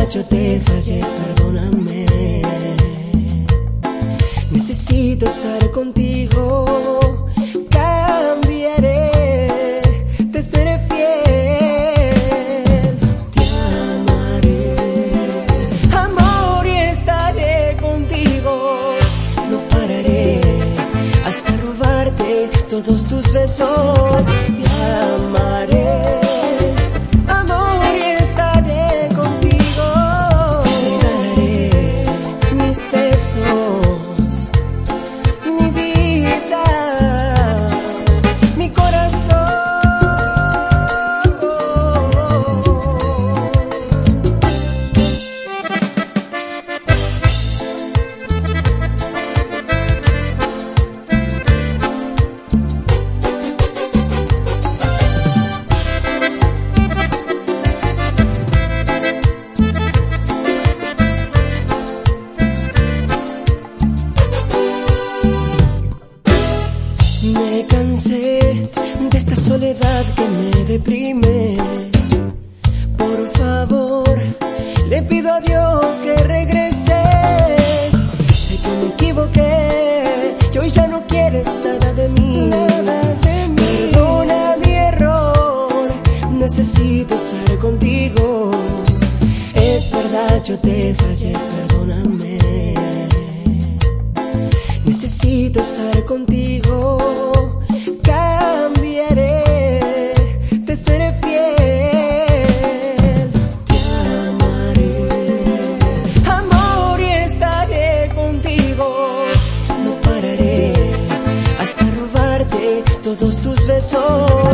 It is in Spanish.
verdad yo te fallé, perdóname. Necesito estar contigo, cambiaré, te seré fiel, te amaré, amor, y estaré contigo. No pararé hasta robarte todos tus besos, te amaré. Me cansé de esta soledad que me deprime. Por favor, le pido a Dios que regreses. Sé que me equivoqué y hoy ya no quieres nada de mí. Perdona mi error, necesito estar contigo. Es verdad, yo te fallé, perdóname. Necesito estar contigo, cambiaré, te seré fiel, te amaré, amor, y estaré contigo. No pararé hasta robarte todos tus besos.